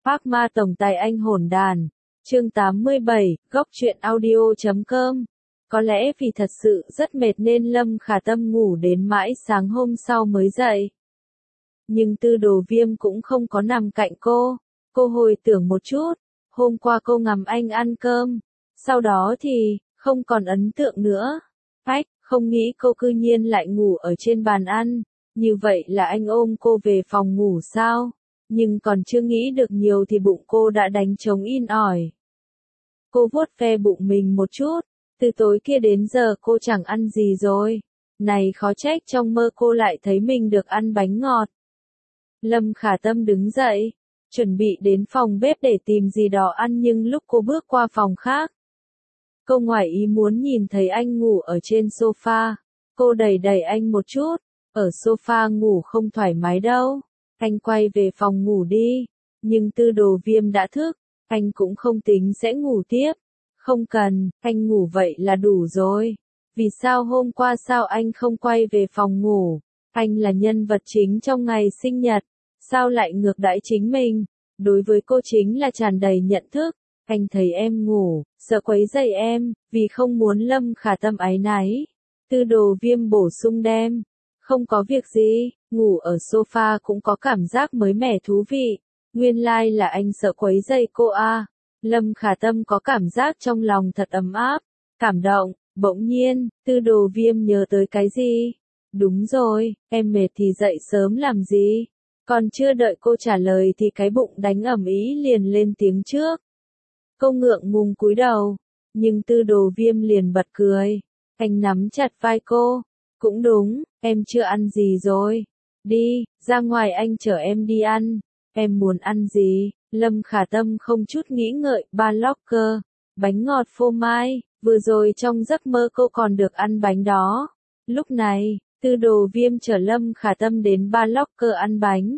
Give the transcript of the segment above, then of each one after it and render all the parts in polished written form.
Phác ma tổng tài anh hỗn đàn. Chương 87, góc truyện audio.com. Có lẽ vì thật sự rất mệt nên Lâm Khả Tâm ngủ đến mãi sáng hôm sau mới dậy. Nhưng Tư Đồ Viêm cũng không có nằm cạnh cô. Cô hồi tưởng một chút, hôm qua cô ngắm anh ăn cơm, sau đó thì, không còn ấn tượng nữa. Không nghĩ cô cư nhiên lại ngủ ở trên bàn ăn, như vậy là anh ôm cô về phòng ngủ sao? Nhưng còn chưa nghĩ được nhiều thì bụng cô đã đánh trống in ỏi. Cô vuốt ve bụng mình một chút, từ tối kia đến giờ cô chẳng ăn gì rồi. Này khó trách trong mơ cô lại thấy mình được ăn bánh ngọt. Lâm Khả Tâm đứng dậy, chuẩn bị đến phòng bếp để tìm gì đó ăn nhưng lúc cô bước qua phòng khác, cô ngoài ý muốn nhìn thấy anh ngủ ở trên sofa. Cô đẩy đẩy anh một chút, ở sofa ngủ không thoải mái đâu. Anh quay về phòng ngủ đi. Nhưng Tư Đồ Viêm đã thức, anh cũng không tính sẽ ngủ tiếp. Không cần, anh ngủ vậy là đủ rồi. Vì sao hôm qua sao anh không quay về phòng ngủ? Anh là nhân vật chính trong ngày sinh nhật, sao lại ngược đãi chính mình? Đối với cô chính là tràn đầy nhận thức. Anh thấy em ngủ, sợ quấy rầy em, vì không muốn Lâm Khả Tâm áy náy. Tư Đồ Viêm bổ sung đem. Không có việc gì, ngủ ở sofa cũng có cảm giác mới mẻ thú vị. Nguyên lai là anh sợ quấy rầy cô à. Lâm Khả Tâm có cảm giác trong lòng thật ấm áp, cảm động. Bỗng nhiên, Tư Đồ Viêm nhớ tới cái gì? Đúng rồi, em mệt thì dậy sớm làm gì? Còn chưa đợi cô trả lời thì cái bụng đánh ầm ĩ liền lên tiếng trước. Cô ngượng ngùng cúi đầu, nhưng Tư Đồ Viêm liền bật cười. Anh nắm chặt vai cô. Cũng đúng, em chưa ăn gì rồi. Đi, ra ngoài anh chở em đi ăn. Em muốn ăn gì? Lâm Khả Tâm không chút nghĩ ngợi, Bar Locker, bánh ngọt phô mai. Vừa rồi trong giấc mơ cô còn được ăn bánh đó. Lúc này, Tư Đồ Viêm chở Lâm Khả Tâm đến Bar Locker ăn bánh.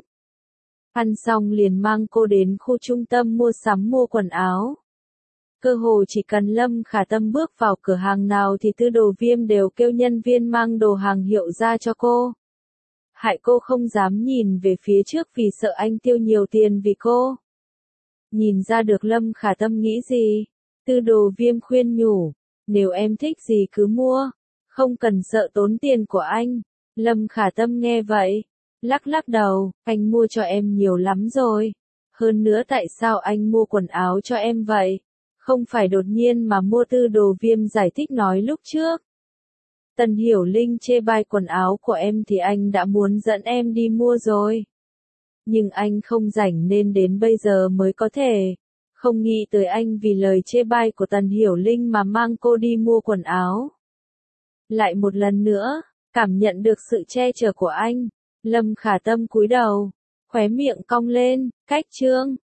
Ăn xong liền mang cô đến khu trung tâm mua sắm mua quần áo. Cơ hồ chỉ cần Lâm Khả Tâm bước vào cửa hàng nào thì Tư Đồ Viêm đều kêu nhân viên mang đồ hàng hiệu ra cho cô. Hại cô không dám nhìn về phía trước vì sợ anh tiêu nhiều tiền vì cô. Nhìn ra được Lâm Khả Tâm nghĩ gì, Tư Đồ Viêm khuyên nhủ, nếu em thích gì cứ mua, không cần sợ tốn tiền của anh. Lâm Khả Tâm nghe vậy, lắc lắc đầu, anh mua cho em nhiều lắm rồi. Hơn nữa tại sao anh mua quần áo cho em vậy? Không phải đột nhiên mà mua. Tư Đồ Viêm giải thích nói lúc trước. Tần Hiểu Linh chê bai quần áo của em thì anh đã muốn dẫn em đi mua rồi. Nhưng anh không rảnh nên đến bây giờ mới có thể. Không nghĩ tới anh vì lời chê bai của Tần Hiểu Linh mà mang cô đi mua quần áo. Lại một lần nữa, cảm nhận được sự che chở của anh, Lâm Khả Tâm cúi đầu, khóe miệng cong lên, cách chương.